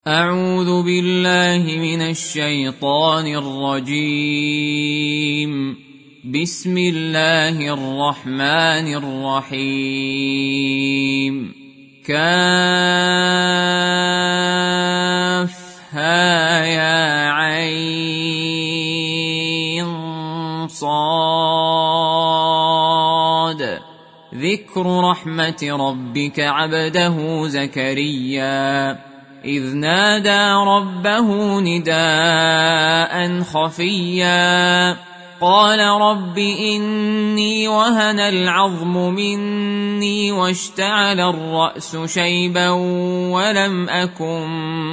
أعوذ بالله من الشيطان الرجيم. بسم الله الرحمن الرحيم. كافها يا عين صاد. ذكر رحمة ربك عبده زكريا إذ نادى ربه نداء خفيا قال رب إني وهن العظم مني واشتعل الرأس شيبا ولم أكن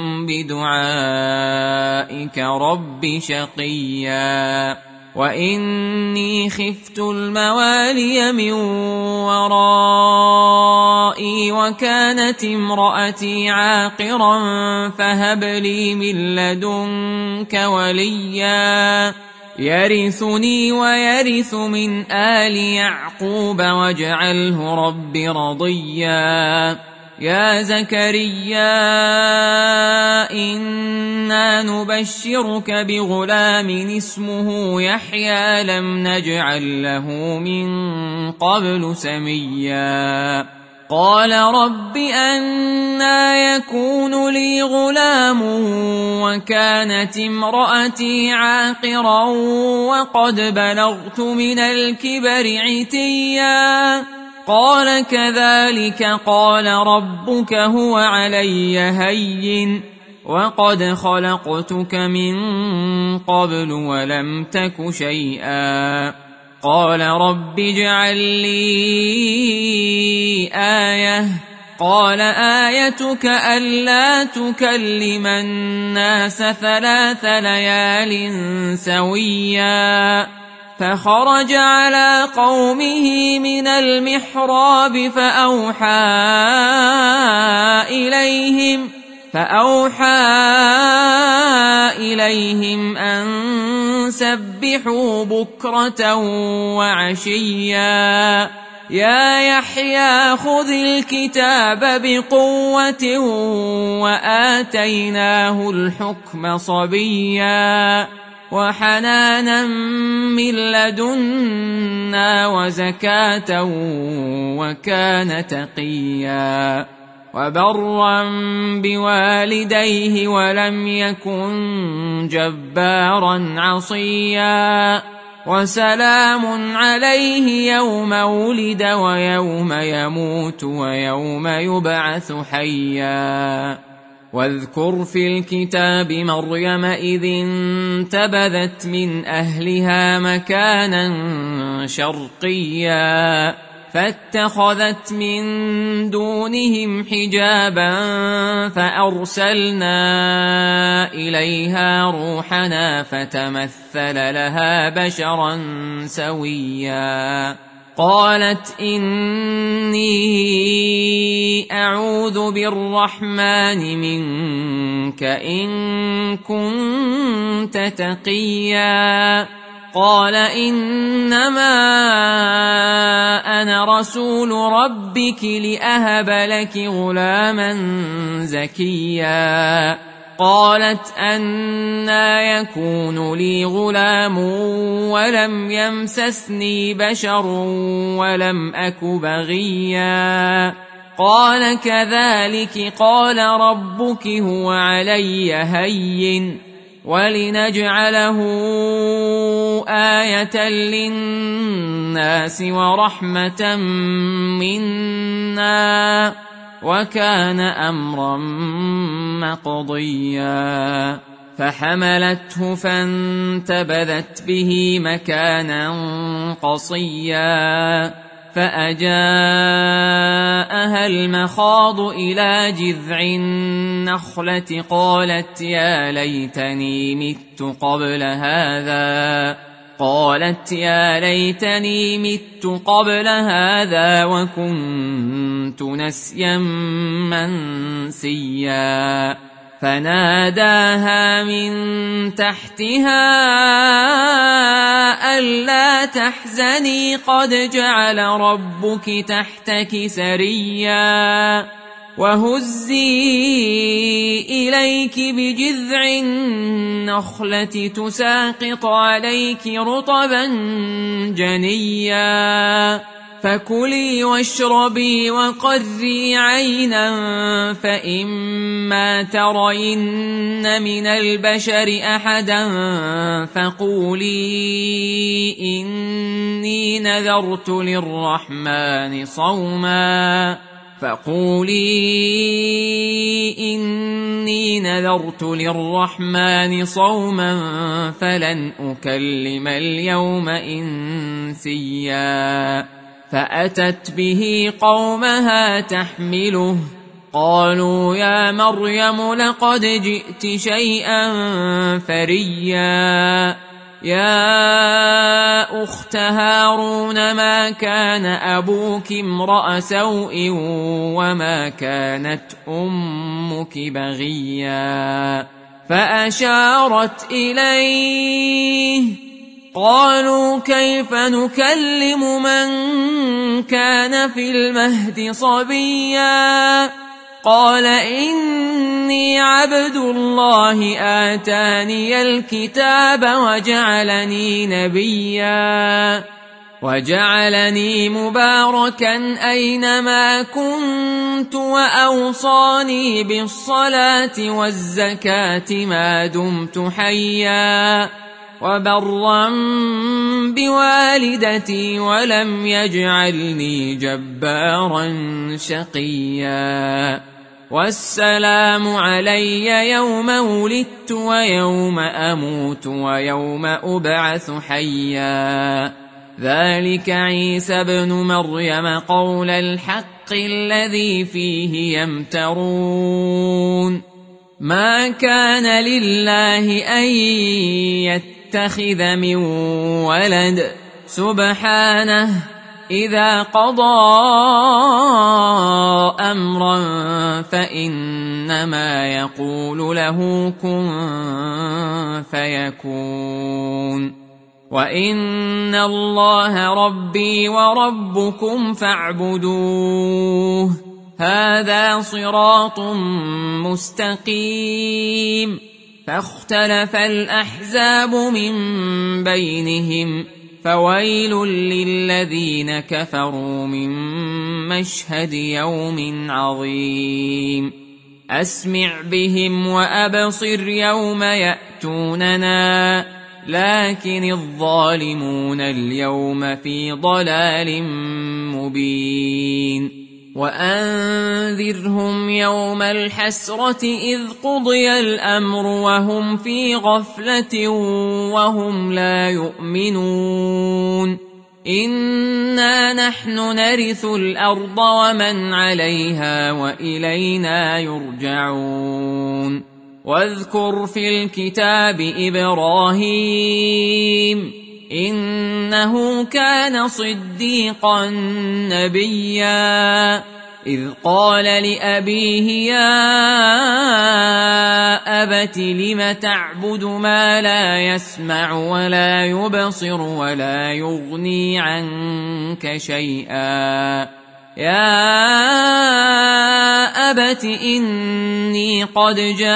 بدعائك رب شقيا وإني خفت الموالي من ورائي وكانت امرأتي عاقرا فهب لي من لدنك وليا يرثني ويرث من آل يعقوب واجعله رب رضيا. يا زكريا إنا نبشرك بغلام اسمه يحيى لم نجعل له من قبل سميا قال رب أنى يكون لي غلام وكانت امرأتي عاقرا وقد بلغت من الكبر عتيا قال كذلك قال ربك هو علي هين وقد خلقتك من قبل ولم تك شيئا قال رب اجعل لي آية قال آيتك ألا تكلم الناس 3 ليال سويا فخرج على قومه من المحراب فأوحى إليهم أن سبحوا بكرة وعشيا يا يحيى خذ الكتاب بقوة وآتيناه الحكم صبيا وحنانا من لدنا وزكاة وكان تقيا وبرا بوالديه ولم يكن جبارا عصيا وسلام عليه يوم ولد ويوم يموت ويوم يبعث حيا واذكر في الكتاب مريم إذ انتبذت من أهلها مكانا شرقيا فاتخذت من دونهم حجابا فأرسلنا إليها روحنا فتمثل لها بشرا سويا قالت إني أعوذ بالرحمن منك إن كنت تقيا قال إنما أنا رسول ربك لأهب لك غلاما زكيا قالت أنى يكون لي غلام ولم يمسسني بشر ولم أك بغيا قال كذلك قال ربك هو علي هين ولنجعله آية للناس ورحمة منا وكان أمرا مقضيا فحملته فانتبذت به مكانا قصيا فأجاءها المخاض إلى جذع النخلة قالت يا ليتني مت قبل هذا وكنت نسيا منسيا فناداها من تحتها ألا تحزني قد جعل ربك تحتك سريا وهزي إليك بجذع النخلة تساقط عليك رطبا جنيا فكلي واشربي وقري عينا فإما ترين من البشر أحدا فقولي إني نذرت للرحمن صوما فلن أكلم اليوم إنسيا فأتت به قومها تحمله قالوا يا مريم لقد جئت شيئا فريا يا أخت هارون ما كان أبوك امرأ سوء وما كانت أمك بغيا فأشارت إليه قالوا كيف نكلم من كان في المهد صبيا قال إني عبد الله آتاني الكتاب وجعلني نبيا وجعلني مباركا أينما كنت وأوصاني بالصلاة والزكاة ما دمت حيا وبرا بوالدتي ولم يجعلني جبارا شقيا والسلام علي يوم ولدت ويوم أموت ويوم أبعث حيا ذلك عيسى ابن مريم قول الحق الذي فيه يمترون ما كان لله أن يتخذ من ولد سبحانه إذا قضى أمرا فإنما يقول له كن فيكون وإن الله ربي وربكم فاعبدوه هذا صراط مستقيم فاختلف الأحزاب من بينهم فويل للذين كفروا من مشهد يوم عظيم أسمع بهم وأبصر يوم يأتوننا لكن الظالمون اليوم في ضلال مبين وأنذرهم يوم الحسرة إذ قضي الأمر وهم في غفلة وهم لا يؤمنون إنا نحن نرث الأرض ومن عليها وإلينا يرجعون واذكر في الكتاب إبراهيم إنه كان صديقا نبيا إذ قال لأبيه يا أبت لم تعبد ما لا يسمع ولا يبصر ولا يغني عنك شيئا يا أبت إني قد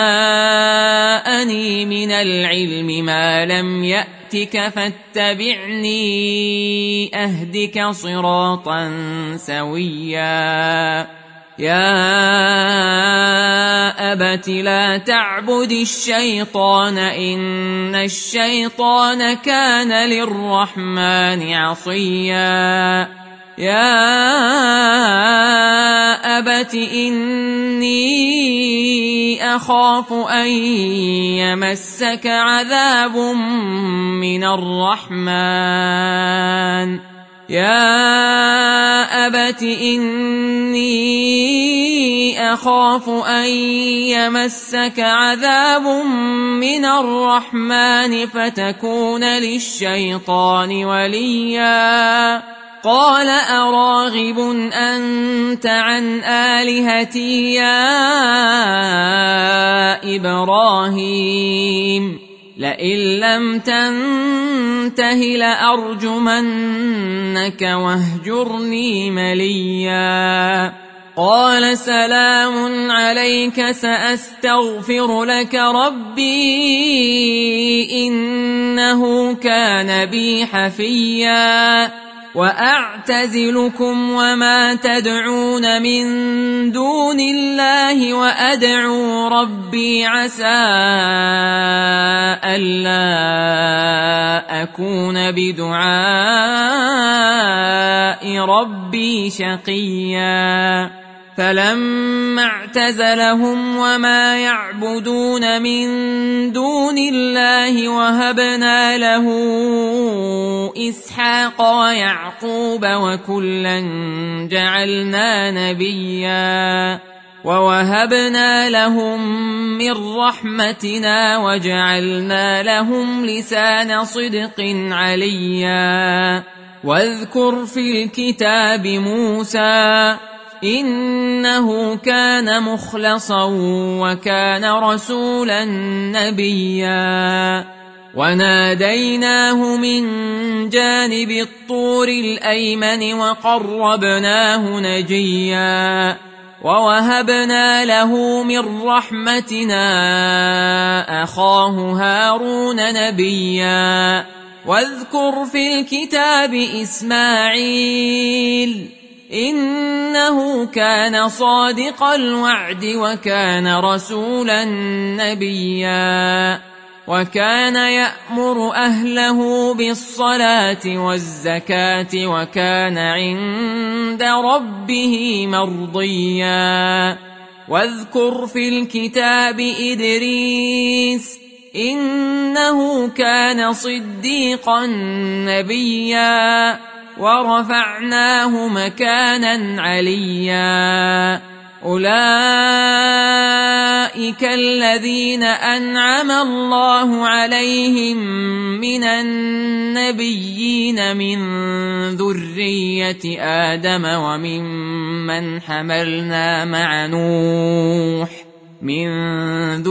جاءني من العلم ما لم يأتك فاتبعني أهدك صراطا سويا يا أبت لا تعبد الشيطان إن الشيطان كان للرحمن عصيا يا أبت إني أخاف أن يمسك عذاب من الرحمن يا أبت إني أخاف أن يمسك عذاب من الرحمن فتكون للشيطان وليا قال أراغب أنت عن آلهتي يا إبراهيم لئن لم تنته لأرجمنك واهجرني مليا قال سلام عليك سأستغفر لك ربي إنه كان بي حفيا وأعتزلكم وما تدعون من دون الله وأدعو ربي عسى ألا أكون بدعاء ربي شقيا فلما اعتزلهم وما يعبدون من دون الله وهبنا له إسحاق ويعقوب وكلا جعلنا نبيا ووهبنا لهم من رحمتنا وجعلنا لهم لسان صدق عليا واذكر في الكتاب موسى إنه كان مخلصا وكان رسولا نبيا وناديناه من جانب الطور الأيمن وقربناه نجيا ووهبنا له من رحمتنا أخاه هارون نبيا واذكر في الكتاب إسماعيل إنه كان صادق الوعد وكان رسولا نبيا وكان يأمر أهله بالصلاة والزكاة وكان عند ربه مرضيا واذكر في الكتاب إدريس إنه كان صديقا نبيا ورفعناه مكانا عليا أولئك الذين أنعم الله عليهم من النبيين من ذرية آدم وممن حملنا مع نوح ومن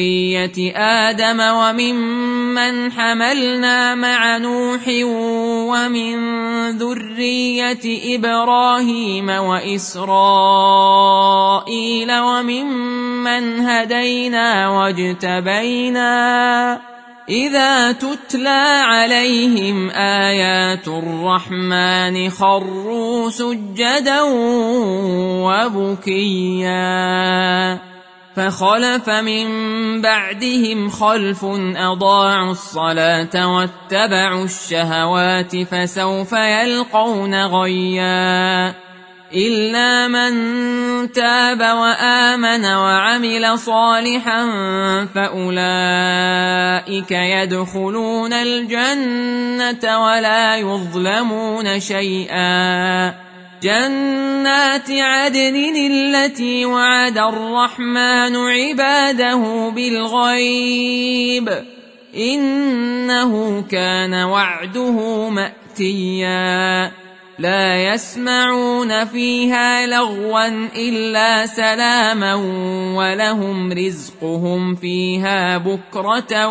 ذرية إبراهيم وإسرائيل وممن هدينا واجتبينا إذا تتلى عليهم آيات الرحمن خروا سجدا وبكيا فخلف من بعدهم خلف أضاعوا الصلاة واتبعوا الشهوات فسوف يلقون غيا إلا من تاب وآمن وعمل صالحا فأولئك يدخلون الجنة ولا يظلمون شيئا جنات عدن التي وعد الرحمن عباده بالغيب إنه كان وعده مأتيا لا يسمعون فيها لغوا إلا سلاما ولهم رزقهم فيها بكرة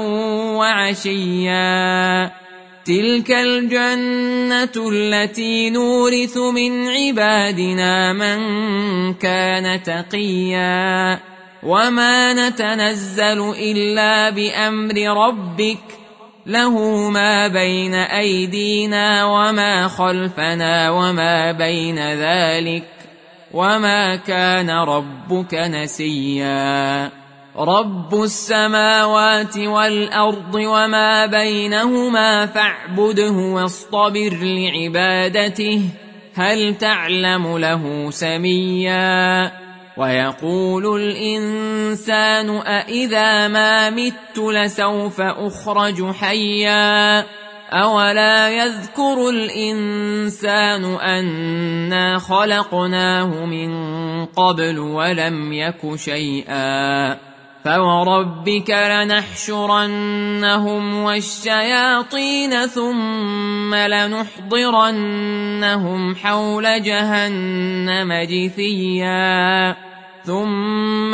وعشيا تلك الجنة التي نورث من عبادنا من كان تقيا وما نتنزل إلا بأمر ربك له ما بين أيدينا وما خلفنا وما بين ذلك وما كان ربك نسيا رب السماوات والأرض وما بينهما فاعبده واصطبر لعبادته هل تعلم له سميا ويقول الإنسان أإذا ما مت لسوف أخرج حيا أولا يذكر الإنسان أنا خلقناه من قبل ولم يك شيئا فوربك لنحشرنهم والشياطين ثم لنحضرنهم حول جهنم جثيا ثم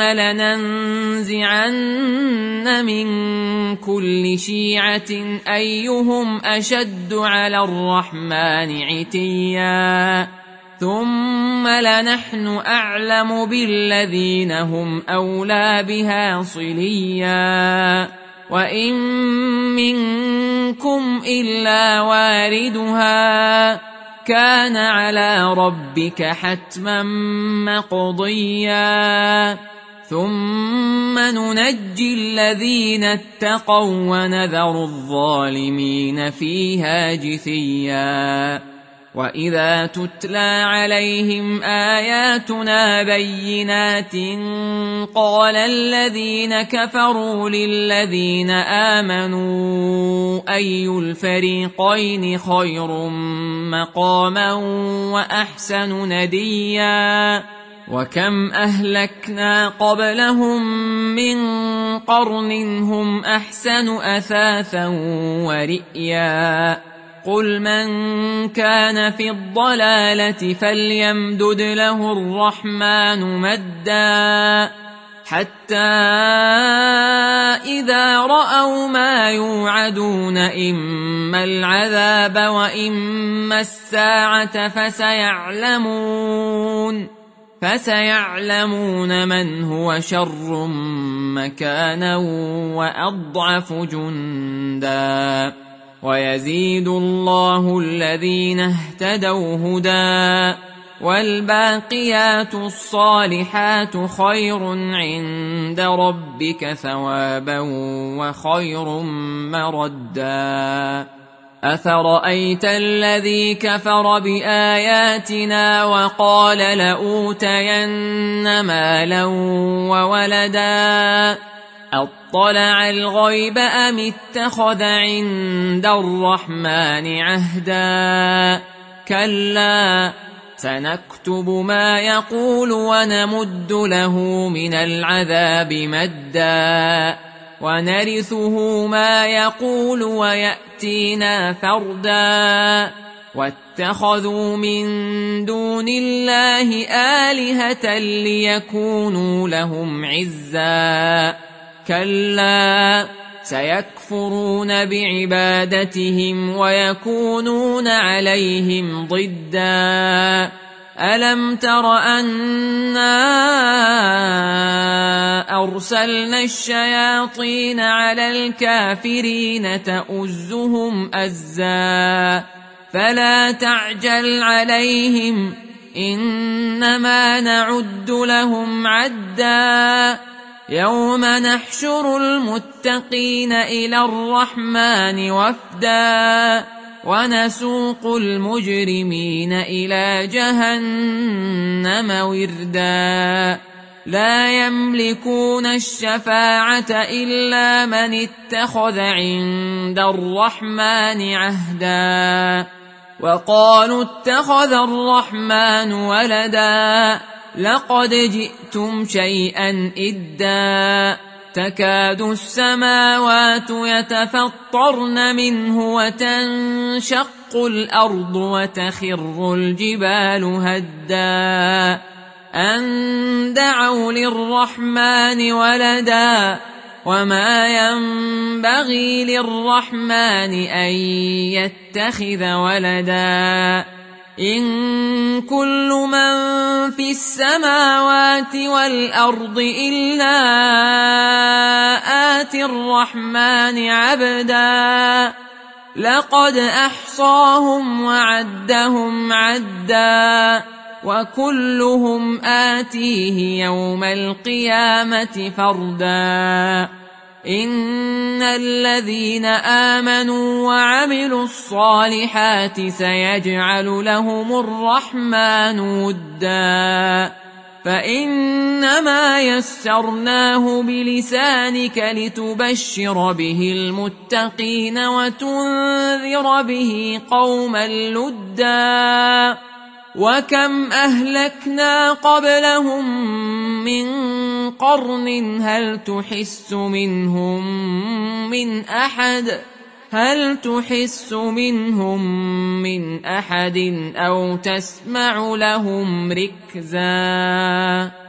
لننزعن من كل شيعة أيهم أشد على الرحمن عتيا ثم لنحن أعلم بالذين هم أولى بها صليا وإن منكم إلا واردها كان على ربك حتما مقضيا ثم ننجي الذين اتقوا ونذر الظالمين فيها جثيا وإذا تتلى عليهم آياتنا بينات قال الذين كفروا للذين آمنوا أي الفريقين خير مقاما وأحسن نديا وكم أهلكنا قبلهم من قرن هم أحسن أثاثا ورئيا قل من كان في الضلالة فليمدد له الرحمن مدا حتى إذا رأوا ما يوعدون إما العذاب وإما الساعة فسيعلمون من هو شر مكانا وأضعف جندا ويزيد الله الذين اهتدوا هدى والباقيات الصالحات خير عند ربك ثوابا وخير مردا أفرأيت الذي كفر بآياتنا وقال لأوتين مالا وولدا أطلع الغيب أم اتخذ عند الرحمن عهدا كلا سنكتب ما يقول ونمد له من العذاب مدا ونرثه ما يقول ويأتينا فردا واتخذوا من دون الله آلهة ليكونوا لهم عزا كلا سيكفرون بعبادتهم ويكونون عليهم ضدا ألم تر أنا أرسلنا الشياطين على الكافرين تؤزهم أزا فلا تعجل عليهم إنما نعد لهم عدا يوم نحشر المتقين إلى الرحمن وفدا ونسوق المجرمين إلى جهنم وردا لا يملكون الشفاعة إلا من اتخذ عند الرحمن عهدا وقالوا اتخذ الرحمن ولدا لقد جئتم شيئا إدا تكاد السماوات يتفطرن منه وتنشق الأرض وتخر الجبال هدا أن دعوا للرحمن ولدا وما ينبغي للرحمن أن يتخذ ولدا إن كل من في السماوات والأرض إلا آتي الرحمن عبدا لقد أحصاهم وعدهم عدا وكلهم آتيه يوم القيامة فردا إن الذين آمنوا وعملوا الصالحات سيجعل لهم الرحمن ودا فإنما يسرناه بلسانك لتبشر به المتقين وتنذر به قوما لدا وكم أهلكنا قبلهم من قرن هل تحس منهم من أحد أو تسمع لهم ركزا